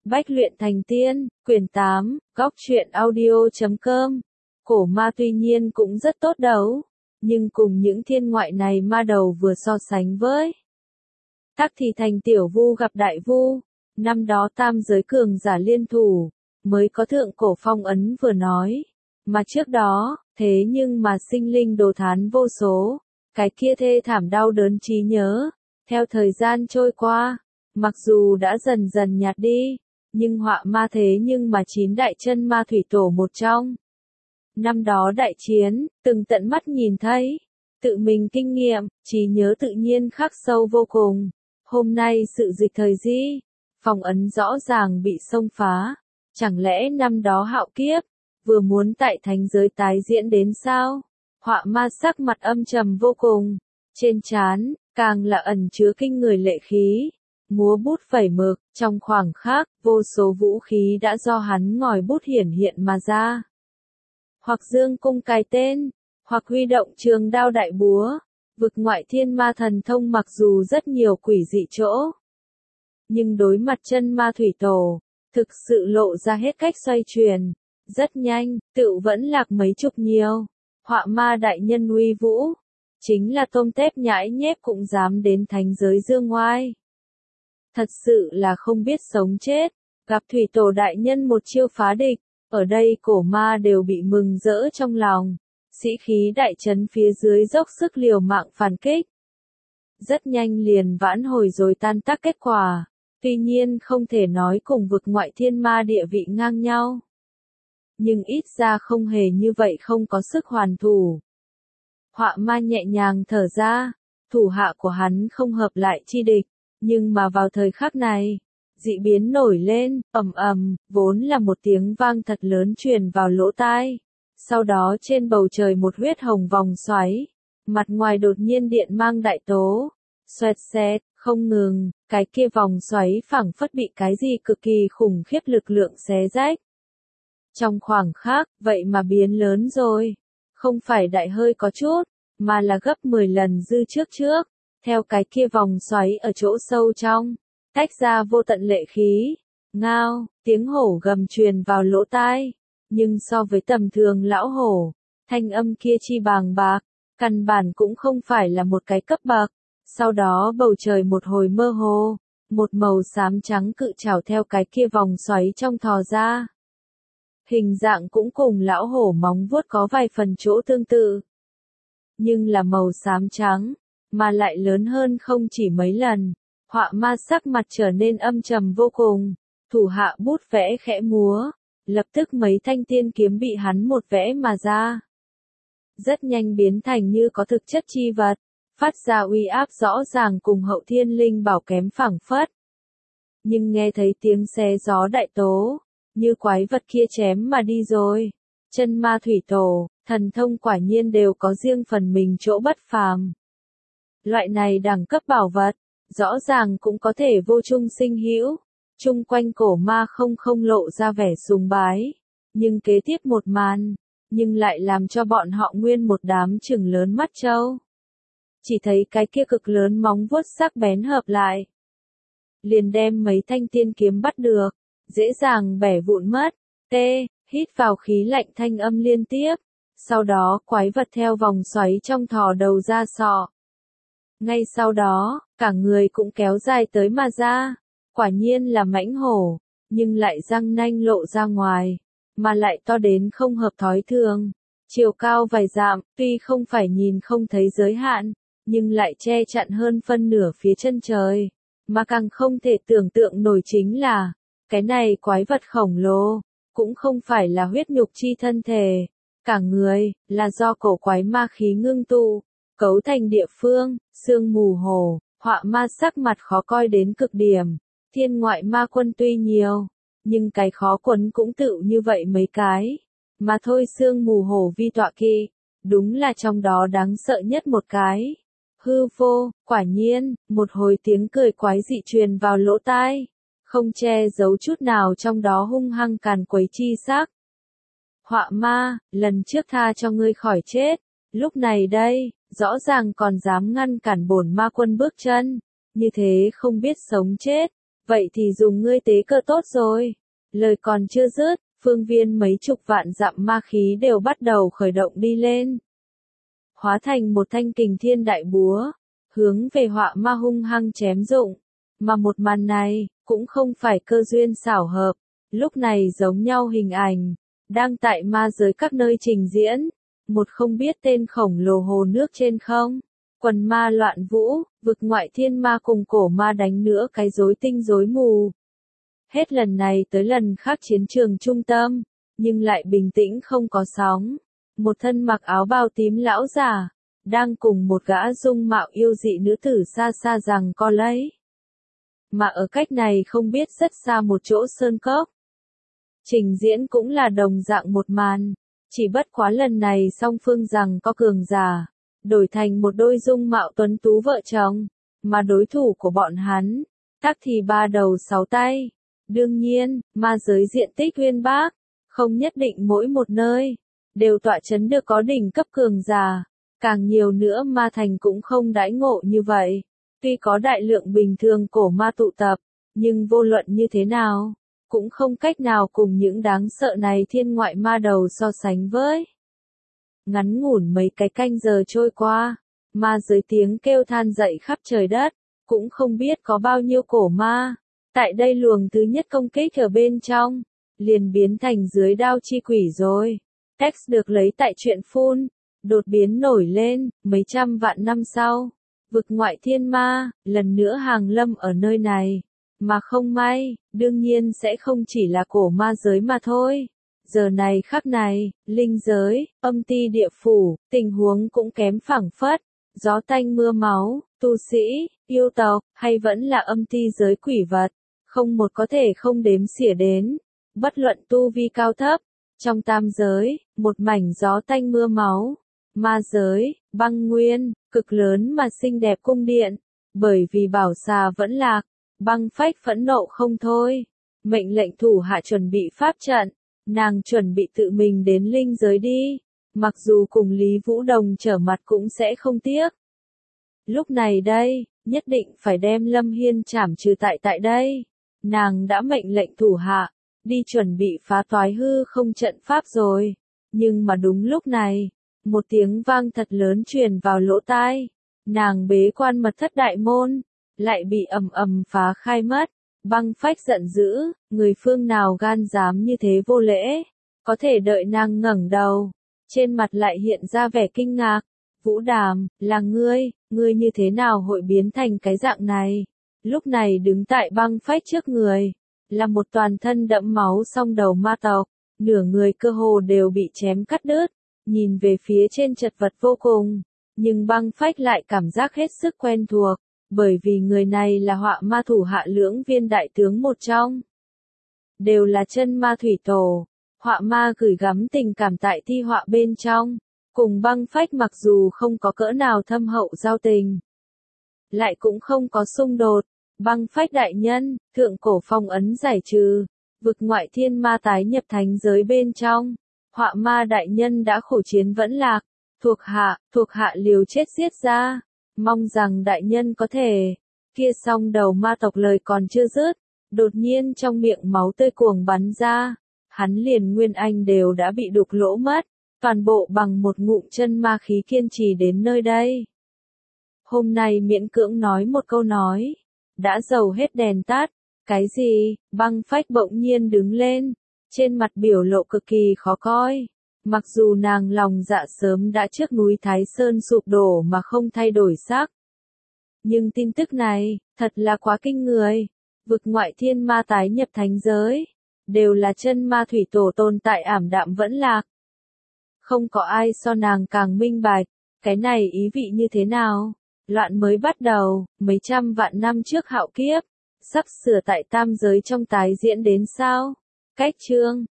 Bách luyện thành tiên, quyển 8, góc truyện audio.com. Cổ ma tuy nhiên cũng rất tốt đấu, nhưng cùng những thiên ngoại này ma đầu vừa so sánh với tắc thì thành tiểu vu gặp đại vu, năm đó tam giới cường giả liên thủ, mới có thượng cổ phong ấn vừa nói, mà trước đó, thế nhưng mà sinh linh đồ thán vô số, cái kia thê thảm đau đớn trí nhớ, theo thời gian trôi qua, mặc dù đã dần dần nhạt đi, nhưng họa ma thế nhưng mà 9 đại chân ma thủy tổ một trong. Năm đó đại chiến, từng tận mắt nhìn thấy, tự mình kinh nghiệm, trí nhớ tự nhiên khắc sâu vô cùng. Hôm nay sự dịch thời di, phong ấn rõ ràng bị xông phá, chẳng lẽ năm đó hạo kiếp, vừa muốn tại thánh giới tái diễn đến sao? Họa ma sắc mặt âm trầm vô cùng, trên trán, càng là ẩn chứa kinh người lệ khí. Múa bút phẩy mực, trong khoảng khắc, vô số vũ khí đã do hắn ngòi bút hiển hiện mà ra. Hoặc dương cung cài tên, hoặc huy động trường đao đại búa, vực ngoại thiên ma thần thông mặc dù rất nhiều quỷ dị chỗ. Nhưng đối mặt chân ma thủy tổ, thực sự lộ ra hết cách xoay chuyển, rất nhanh, tựu vẫn lạc mấy chục nhiều. Họa ma đại nhân uy vũ, chính là tôm tép nhãi nhép cũng dám đến thánh giới dương ngoai. Thật sự là không biết sống chết, gặp thủy tổ đại nhân một chiêu phá địch, ở đây cổ ma đều bị mừng rỡ trong lòng, sĩ khí đại trấn phía dưới dốc sức liều mạng phản kích. Rất nhanh liền vãn hồi rồi tan tác kết quả, tuy nhiên không thể nói cùng vực ngoại thiên ma địa vị ngang nhau. Nhưng ít ra không hề như vậy không có sức hoàn thủ. Họa ma nhẹ nhàng thở ra, thủ hạ của hắn không hợp lại chi địch. Nhưng mà vào thời khắc này, dị biến nổi lên, ầm ầm, vốn là một tiếng vang thật lớn truyền vào lỗ tai. Sau đó trên bầu trời một huyết hồng vòng xoáy, mặt ngoài đột nhiên điện mang đại tố, xoẹt xẹt, không ngừng, cái kia vòng xoáy phảng phất bị cái gì cực kỳ khủng khiếp lực lượng xé rách. Trong khoảng khắc, vậy mà biến lớn rồi, không phải đại hơi có chút, mà là gấp 10 lần dư trước. Theo cái kia vòng xoáy ở chỗ sâu trong, tách ra vô tận lệ khí, ngao, tiếng hổ gầm truyền vào lỗ tai, nhưng so với tầm thường lão hổ, thanh âm kia chi bàng bạc, căn bản cũng không phải là một cái cấp bậc. Sau đó bầu trời một hồi mơ hồ, một màu xám trắng cự trảo theo cái kia vòng xoáy trong thò ra. Hình dạng cũng cùng lão hổ móng vuốt có vài phần chỗ tương tự, nhưng là màu xám trắng, mà lại lớn hơn không chỉ mấy lần. Họa ma sắc mặt trở nên âm trầm vô cùng, thủ hạ bút vẽ khẽ múa, lập tức mấy thanh tiên kiếm bị hắn một vẽ mà ra. Rất nhanh biến thành như có thực chất chi vật, phát ra uy áp rõ ràng cùng hậu thiên linh bảo kém phảng phất. Nhưng nghe thấy tiếng xé gió đại tố, như quái vật kia chém mà đi rồi. Chân ma thủy tổ, thần thông quả nhiên đều có riêng phần mình chỗ bất phàm. Loại này đẳng cấp bảo vật, rõ ràng cũng có thể vô trung sinh hữu. Chung quanh cổ ma không lộ ra vẻ sùng bái, nhưng kế tiếp một màn, nhưng lại làm cho bọn họ nguyên một đám trừng lớn mắt trâu. Chỉ thấy cái kia cực lớn móng vuốt sắc bén hợp lại, liền đem mấy thanh tiên kiếm bắt được, dễ dàng bẻ vụn mất. Hít vào khí lạnh thanh âm liên tiếp, sau đó quái vật theo vòng xoáy trong thò đầu ra sọ. Ngay sau đó, cả người cũng kéo dài tới mà ra, quả nhiên là mãnh hổ, nhưng lại răng nanh lộ ra ngoài, mà lại to đến không hợp thói thường. Chiều cao vài dặm, tuy không phải nhìn không thấy giới hạn, nhưng lại che chặn hơn phân nửa phía chân trời. Mà càng không thể tưởng tượng nổi chính là, cái này quái vật khổng lồ, cũng không phải là huyết nhục chi thân thể, cả người, là do cổ quái ma khí ngưng tụ, cấu thành địa phương, sương mù hồ. Họa ma sắc mặt khó coi đến cực điểm, thiên ngoại ma quân tuy nhiều, nhưng cái khó quấn cũng tự như vậy mấy cái, mà thôi sương mù hồ vi tọa kỳ, đúng là trong đó đáng sợ nhất một cái. Hư vô, quả nhiên, một hồi tiếng cười quái dị truyền vào lỗ tai, không che giấu chút nào trong đó hung hăng càn quấy chi sắc. Họa ma, lần trước tha cho ngươi khỏi chết, lúc này đây, rõ ràng còn dám ngăn cản bổn ma quân bước chân, như thế không biết sống chết, Vậy thì dùng ngươi tế cơ tốt rồi. Lời còn chưa dứt, phương viên mấy chục vạn dặm ma khí đều bắt đầu khởi động đi lên. Hóa thành một thanh kình thiên đại búa, hướng về họa ma hung hăng chém dụng. Mà một màn này, cũng không phải cơ duyên xảo hợp, lúc này giống nhau hình ảnh, đang tại ma giới các nơi trình diễn. Một không biết tên khổng lồ hồ nước trên không, quần ma loạn vũ, vực ngoại thiên ma cùng cổ ma đánh nữa cái rối tinh rối mù. Hết lần này tới lần khác chiến trường trung tâm, nhưng lại bình tĩnh không có sóng. Một thân mặc áo bào tím lão già, đang cùng một gã dung mạo yêu dị nữ tử xa xa rằng co lấy. Mà ở cách này không biết rất xa một chỗ sơn cốc. Trình diễn cũng là đồng dạng một màn, chỉ bất quá lần này song phương rằng có cường giả, đổi thành một đôi dung mạo tuấn tú vợ chồng, mà đối thủ của bọn hắn, tắc thì ba đầu sáu tay. Đương nhiên, ma giới diện tích uyên bác, không nhất định mỗi một nơi đều tọa chấn được có đỉnh cấp cường giả, càng nhiều nữa ma thành cũng không đãi ngộ như vậy. Tuy có đại lượng bình thường cổ ma tụ tập, nhưng vô luận như thế nào, cũng không cách nào cùng những đáng sợ này thiên ngoại ma đầu so sánh với. Ngắn ngủn mấy cái canh giờ trôi qua, ma giới tiếng kêu than dậy khắp trời đất, cũng không biết có bao nhiêu cổ ma. Tại đây luồng thứ nhất công kích ở bên trong, liền biến thành dưới đao chi quỷ rồi. Text được lấy tại truyện phun, đột biến nổi lên, mấy trăm vạn năm sau. Vực ngoại thiên ma, lần nữa hàng lâm ở nơi này. Mà không may, đương nhiên sẽ không chỉ là cổ ma giới mà thôi. Giờ này khắc này, linh giới, âm ti địa phủ, tình huống cũng kém phảng phất. Gió tanh mưa máu, tu sĩ, yêu tộc, hay vẫn là âm ti giới quỷ vật. Không một có thể không đếm xỉa đến. Bất luận tu vi cao thấp. Trong tam giới, một mảnh gió tanh mưa máu. Ma giới, băng nguyên, cực lớn mà xinh đẹp cung điện. Bởi vì bảo xà vẫn lạc, băng phách phẫn nộ không thôi. Mệnh lệnh thủ hạ chuẩn bị pháp trận. Nàng chuẩn bị tự mình đến linh giới đi. Mặc dù cùng Lý Vũ Đồng trở mặt cũng sẽ không tiếc. Lúc này đây, nhất định phải đem Lâm Hiên trảm trừ tại đây. Nàng đã mệnh lệnh thủ hạ, đi chuẩn bị phá toái hư không trận pháp rồi. Nhưng mà đúng lúc này, một tiếng vang thật lớn truyền vào lỗ tai. Nàng bế quan mật thất đại môn, lại bị ầm ầm phá khai mất. Băng phách giận dữ, người phương nào gan dám như thế vô lễ. Có thể đợi nàng ngẩng đầu, trên mặt lại hiện ra vẻ kinh ngạc. Vũ Đàm, là ngươi như thế nào hội biến thành cái dạng này? Lúc này đứng tại băng phách trước người, là một toàn thân đẫm máu song đầu ma tộc, nửa người cơ hồ đều bị chém cắt đứt, nhìn về phía trên chật vật vô cùng, nhưng băng phách lại cảm giác hết sức quen thuộc, bởi vì người này là họa ma thủ hạ lưỡng viên đại tướng một trong. Đều là chân ma thủy tổ, họa ma gửi gắm tình cảm tại thi họa bên trong, cùng băng phách mặc dù không có cỡ nào thâm hậu giao tình, lại cũng không có xung đột. Băng phách đại nhân, thượng cổ phong ấn giải trừ, vực ngoại thiên ma tái nhập thánh giới bên trong, họa ma đại nhân đã khổ chiến vẫn lạc, thuộc hạ liều chết giết ra, mong rằng đại nhân có thể. Kia song đầu ma tộc lời còn chưa dứt, đột nhiên trong miệng máu tươi cuồng bắn ra, hắn liền nguyên anh đều đã bị đục lỗ mất, toàn bộ bằng một ngụm chân ma khí kiên trì đến nơi đây. Hôm nay miễn cưỡng nói một câu nói. Đã dầu hết đèn tắt, cái gì? Băng phách bỗng nhiên đứng lên, trên mặt biểu lộ cực kỳ khó coi. Mặc dù nàng lòng dạ sớm đã trước núi Thái Sơn sụp đổ mà không thay đổi sắc. Nhưng tin tức này, thật là quá kinh người. Vực ngoại thiên ma tái nhập thánh giới, đều là chân ma thủy tổ tồn tại ảm đạm vẫn lạc. Không có ai so nàng càng minh bạch, cái này ý vị như thế nào? Loạn mới bắt đầu, mấy trăm vạn năm trước hạo kiếp, sắp sửa tại tam giới trong tái diễn đến sao? Cách chương